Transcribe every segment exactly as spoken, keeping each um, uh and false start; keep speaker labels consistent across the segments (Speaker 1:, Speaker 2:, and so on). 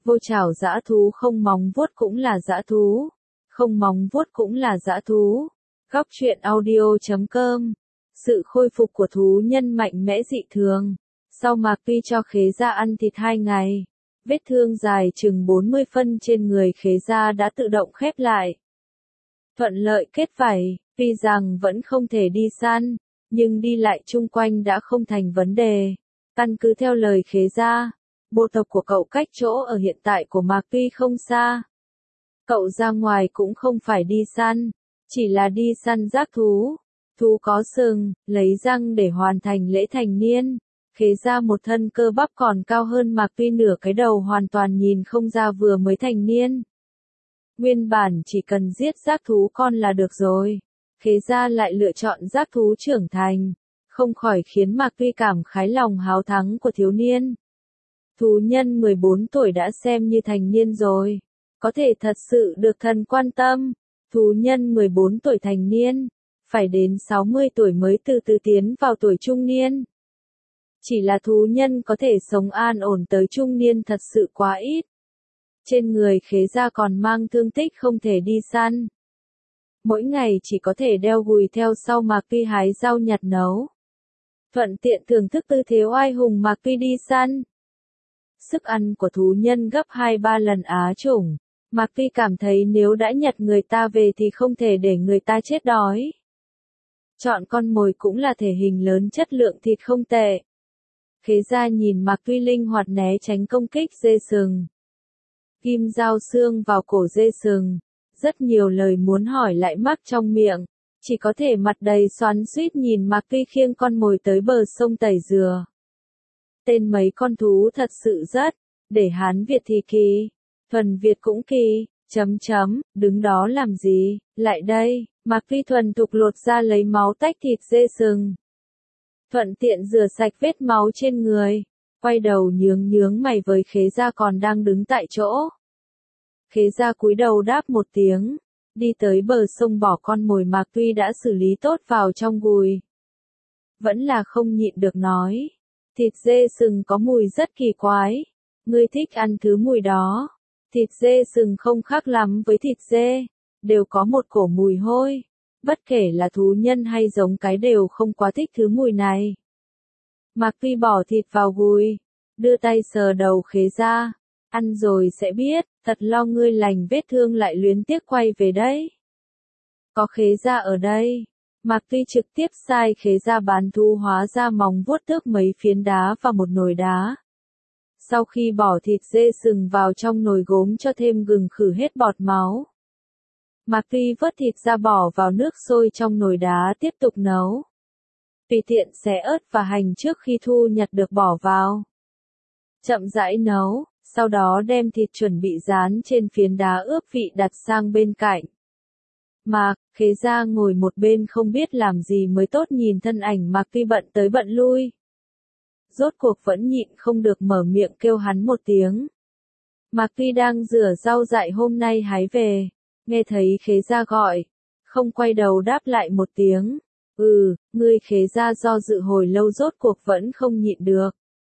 Speaker 1: Vô chảo dã thú không móng vuốt cũng là dã thú, không móng vuốt cũng là dã thú. Góc truyện audio chấm com. Sự khôi phục của thú nhân mạnh mẽ dị thường. Sau Mạc Phi cho Khế Gia ăn thịt hai ngày, vết thương dài chừng bốn mươi phân trên người Khế Gia đã tự động khép lại. Thuận lợi kết vảy, tuy rằng vẫn không thể đi săn, nhưng đi lại chung quanh đã không thành vấn đề. Căn cứ theo lời Khế Gia, bộ tộc của cậu cách chỗ ở hiện tại của Mạc Phi không xa. Cậu ra ngoài cũng không phải đi săn, chỉ là đi săn giác thú. Thú có sừng, lấy răng để hoàn thành lễ thành niên. Khế Gia một thân cơ bắp còn cao hơn Mạc Phi nửa cái đầu, hoàn toàn nhìn không ra vừa mới thành niên. Nguyên bản chỉ cần giết giác thú con là được rồi. Khế Gia lại lựa chọn giác thú trưởng thành, không khỏi khiến Mạc Phi cảm khái lòng háo thắng của thiếu niên. Thú nhân mười bốn tuổi đã xem như thành niên rồi, có thể thật sự được thần quan tâm. Thú nhân mười bốn tuổi thành niên, phải đến sáu mươi tuổi mới từ từ tiến vào tuổi trung niên. Chỉ là thú nhân có thể sống an ổn tới trung niên thật sự quá ít. Trên người Khế Gia còn mang thương tích không thể đi săn. Mỗi ngày chỉ có thể đeo gùi theo sau Mạc Phi hái rau nhặt nấu. Thuận tiện thưởng thức tư thế oai hùng Mạc Phi đi săn. Sức ăn của thú nhân gấp hai ba lần Á chủng. Mạc Phi cảm thấy nếu đã nhặt người ta về thì không thể để người ta chết đói. Chọn con mồi cũng là thể hình lớn, chất lượng thịt không tệ. Khế Gia nhìn Mạc Phi linh hoạt né tránh công kích dê sừng. Kim dao xương vào cổ dê sừng. Rất nhiều lời muốn hỏi lại mắc trong miệng. Chỉ có thể mặt đầy xoắn xuýt nhìn Mạc Phi khiêng con mồi tới bờ sông tẩy dừa. Tên mấy con thú thật sự rất, để Hán Việt thì kỳ, thuần Việt cũng kỳ, chấm chấm, đứng đó làm gì, lại đây. Mạc Phi thuần thục lột ra lấy máu tách thịt dê sừng. Thuận tiện rửa sạch vết máu trên người, quay đầu nhướng nhướng mày với Khế Gia còn đang đứng tại chỗ. Khế Gia cúi đầu đáp một tiếng, đi tới bờ sông bỏ con mồi Mạc Phi đã xử lý tốt vào trong gùi. Vẫn là không nhịn được nói, thịt dê sừng có mùi rất kỳ quái, ngươi thích ăn thứ mùi đó. Thịt dê sừng không khác lắm với thịt dê, đều có một cổ mùi hôi. Bất kể là thú nhân hay giống cái đều không quá thích thứ mùi này. Mạc Phi bỏ thịt vào gùi, đưa tay sờ đầu Khế Gia. Ăn rồi sẽ biết, thật lo ngươi lành vết thương lại luyến tiếc quay về đấy. Có Khế Gia ở đây, Mạc Phi trực tiếp sai Khế Gia bán thú hóa ra móng vuốt tước mấy phiến đá và một nồi đá. Sau khi bỏ thịt dê sừng vào trong nồi gốm cho thêm gừng khử hết bọt máu. Mạc Phi vớt thịt ra bỏ vào nước sôi trong nồi đá tiếp tục nấu. Tùy tiện xé ớt và hành trước khi thu nhặt được bỏ vào. Chậm rãi nấu, sau đó đem thịt chuẩn bị rán trên phiến đá ướp vị đặt sang bên cạnh. Mạc, Khế Gia ngồi một bên không biết làm gì mới tốt nhìn thân ảnh Mạc Phi bận tới bận lui. Rốt cuộc vẫn nhịn không được mở miệng kêu hắn một tiếng. Mạc Phi đang rửa rau dại hôm nay hái về, nghe thấy Khế Gia gọi, không quay đầu đáp lại một tiếng. Ừ, ngươi. Khế Gia do dự hồi lâu rốt cuộc vẫn không nhịn được.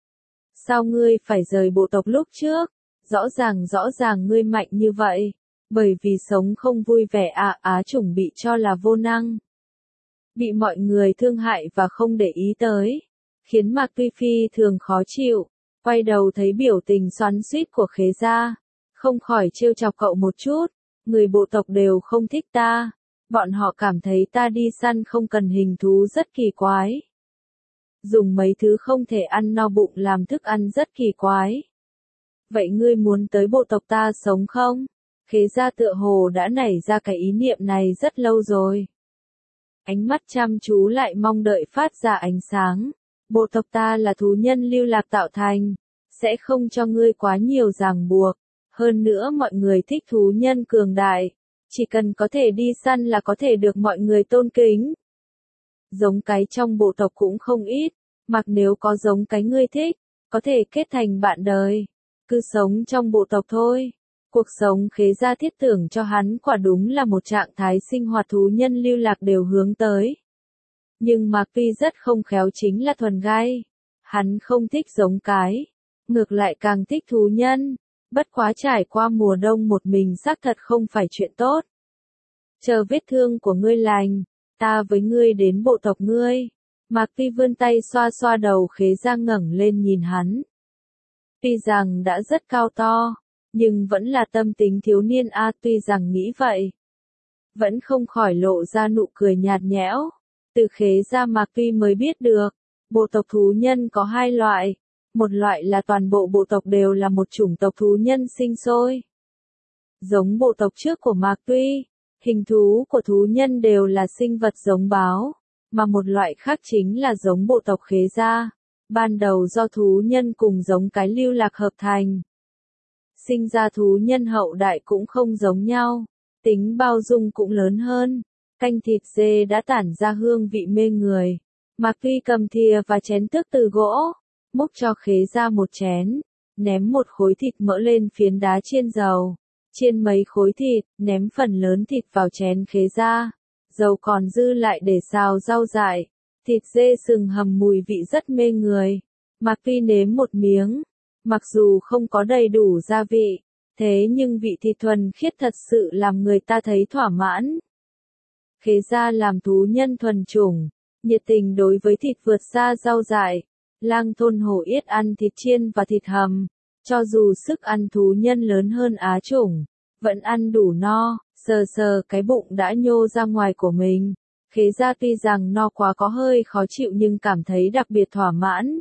Speaker 1: Sao ngươi phải rời bộ tộc lúc trước? Rõ ràng rõ ràng ngươi mạnh như vậy. Bởi vì sống không vui vẻ à, Á chủng bị cho là vô năng. Bị mọi người thương hại và không để ý tới. Khiến Mạc Phi phi thường khó chịu. Quay đầu thấy biểu tình xoắn xuýt của Khế Gia. Không khỏi trêu chọc cậu một chút. Người bộ tộc đều không thích ta. Bọn họ cảm thấy ta đi săn không cần hình thú rất kỳ quái. Dùng mấy thứ không thể ăn no bụng làm thức ăn rất kỳ quái. Vậy ngươi muốn tới bộ tộc ta sống không? Khế Gia tựa hồ đã nảy ra cái ý niệm này rất lâu rồi. Ánh mắt chăm chú lại mong đợi phát ra ánh sáng. Bộ tộc ta là thú nhân lưu lạc tạo thành, sẽ không cho ngươi quá nhiều ràng buộc. Hơn nữa mọi người thích thú nhân cường đại, chỉ cần có thể đi săn là có thể được mọi người tôn kính. Giống cái trong bộ tộc cũng không ít, mặc nếu có giống cái ngươi thích, có thể kết thành bạn đời. Cứ sống trong bộ tộc thôi. Cuộc sống Khế Gia thiết tưởng cho hắn quả đúng là một trạng thái sinh hoạt thú nhân lưu lạc đều hướng tới. Nhưng Mạc Phi rất không khéo chính là thuần gai. Hắn không thích giống cái, ngược lại càng thích thú nhân. Bất quá trải qua mùa đông một mình xác thật không phải chuyện tốt. Chờ vết thương của ngươi lành, ta với ngươi đến bộ tộc ngươi. Mạc Phi vươn tay xoa xoa đầu Khế Gia ngẩng lên nhìn hắn. Tuy rằng đã rất cao to, nhưng vẫn là tâm tính thiếu niên a, tuy rằng nghĩ vậy. Vẫn không khỏi lộ ra nụ cười nhạt nhẽo. Từ Khế Gia Mạc Phi mới biết được, bộ tộc thú nhân có hai loại. Một loại là toàn bộ bộ tộc đều là một chủng tộc thú nhân sinh sôi. Giống bộ tộc trước của Mạc Phi, hình thú của thú nhân đều là sinh vật giống báo, mà một loại khác chính là giống bộ tộc Khế Gia, ban đầu do thú nhân cùng giống cái lưu lạc hợp thành. Sinh ra thú nhân hậu đại cũng không giống nhau, tính bao dung cũng lớn hơn, canh thịt dê đã tản ra hương vị mê người. Mạc Phi cầm thìa và chén tước từ gỗ, múc cho Khế Gia một chén, ném một khối thịt mỡ lên phiến đá chiên dầu, chiên mấy khối thịt, ném phần lớn thịt vào chén Khế Gia, dầu còn dư lại để xào rau dại, thịt dê sừng hầm mùi vị rất mê người. Mạc Phi nếm một miếng, mặc dù không có đầy đủ gia vị, thế nhưng vị thịt thuần khiết thật sự làm người ta thấy thỏa mãn. Khế Gia làm thú nhân thuần chủng, nhiệt tình đối với thịt vượt xa rau dại. Lang thôn hổ yết ăn thịt chiên và thịt hầm, cho dù sức ăn thú nhân lớn hơn Á chủng, vẫn ăn đủ no, sờ sờ cái bụng đã nhô ra ngoài của mình. Khế Gia tuy rằng no quá có hơi khó chịu nhưng cảm thấy đặc biệt thỏa mãn.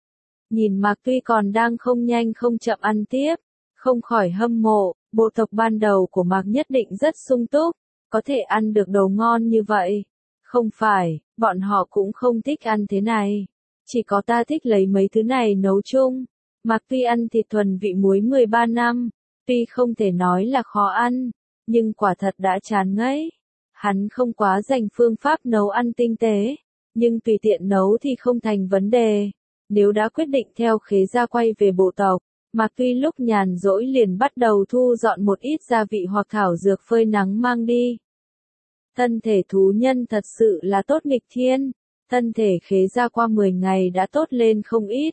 Speaker 1: Nhìn Mạc Phi còn đang không nhanh không chậm ăn tiếp, không khỏi hâm mộ, bộ tộc ban đầu của Mạc nhất định rất sung túc, có thể ăn được đồ ngon như vậy. Không phải, bọn họ cũng không thích ăn thế này. Chỉ có ta thích lấy mấy thứ này nấu chung. Mạc Phi ăn thịt thuần vị muối mười ba năm, tuy không thể nói là khó ăn, nhưng quả thật đã chán ngấy. Hắn không quá dành phương pháp nấu ăn tinh tế, nhưng tùy tiện nấu thì không thành vấn đề. Nếu đã quyết định theo Khế Gia quay về bộ tộc, Mạc Phi lúc nhàn rỗi liền bắt đầu thu dọn một ít gia vị hoặc thảo dược phơi nắng mang đi. Thân thể thú nhân thật sự là tốt nghịch thiên. Thân thể Khế Gia qua mười ngày đã tốt lên không ít.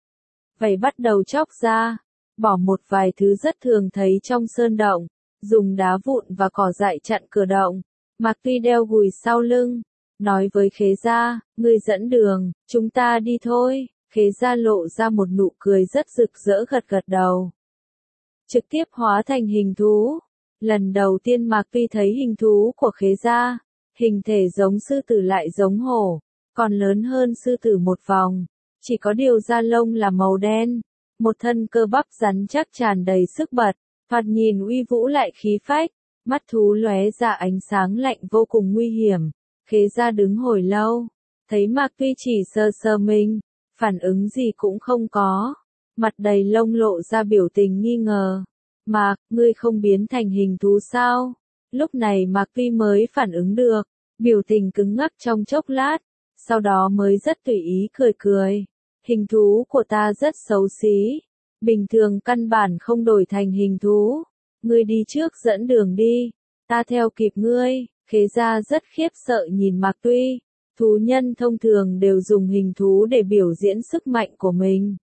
Speaker 1: Vậy bắt đầu chóc ra, bỏ một vài thứ rất thường thấy trong sơn động, dùng đá vụn và cỏ dại chặn cửa động. Mạc Phi đeo gùi sau lưng, nói với Khế Gia, ngươi dẫn đường, chúng ta đi thôi. Khế Gia lộ ra một nụ cười rất rực rỡ gật gật đầu. Trực tiếp hóa thành hình thú. Lần đầu tiên Mạc Phi thấy hình thú của Khế Gia, hình thể giống sư tử lại giống hổ. Còn lớn hơn sư tử một vòng, chỉ có điều da lông là màu đen, một thân cơ bắp rắn chắc tràn đầy sức bật, thoạt nhìn uy vũ lại khí phách, mắt thú lóe ra ánh sáng lạnh vô cùng nguy hiểm. Khế Gia đứng hồi lâu, thấy Mạc Phi chỉ sờ sờ mình, phản ứng gì cũng không có, mặt đầy lông lộ ra biểu tình nghi ngờ. Mạc, ngươi không biến thành hình thú sao? Lúc này Mạc Phi mới phản ứng được, biểu tình cứng ngắc trong chốc lát. Sau đó mới rất tùy ý cười cười. Hình thú của ta rất xấu xí. Bình thường căn bản không đổi thành hình thú. Ngươi đi trước dẫn đường đi. Ta theo kịp ngươi. Khế Gia rất khiếp sợ nhìn Mạc Phi. Thú nhân thông thường đều dùng hình thú để biểu diễn sức mạnh của mình.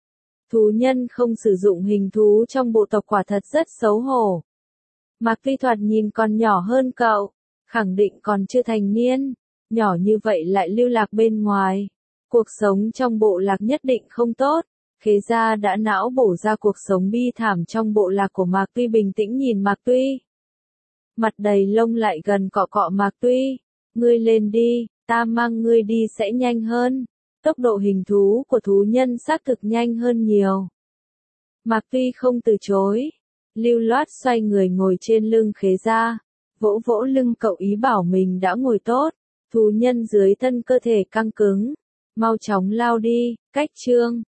Speaker 1: Thú nhân không sử dụng hình thú trong bộ tộc quả thật rất xấu hổ. Mạc Phi thoạt nhìn còn nhỏ hơn cậu. Khẳng định còn chưa thành niên. Nhỏ như vậy lại lưu lạc bên ngoài. Cuộc sống trong bộ lạc nhất định không tốt. Khế Gia đã não bổ ra cuộc sống bi thảm trong bộ lạc của Mạc Phi, bình tĩnh nhìn Mạc Phi. Mặt đầy lông lại gần cọ cọ Mạc Phi. Ngươi lên đi, ta mang ngươi đi sẽ nhanh hơn. Tốc độ hình thú của thú nhân xác thực nhanh hơn nhiều. Mạc Phi không từ chối. Lưu loát xoay người ngồi trên lưng Khế Gia. Vỗ vỗ lưng cậu ý bảo mình đã ngồi tốt. Thú nhân dưới thân cơ thể căng cứng. Mau chóng lao đi, cách chương.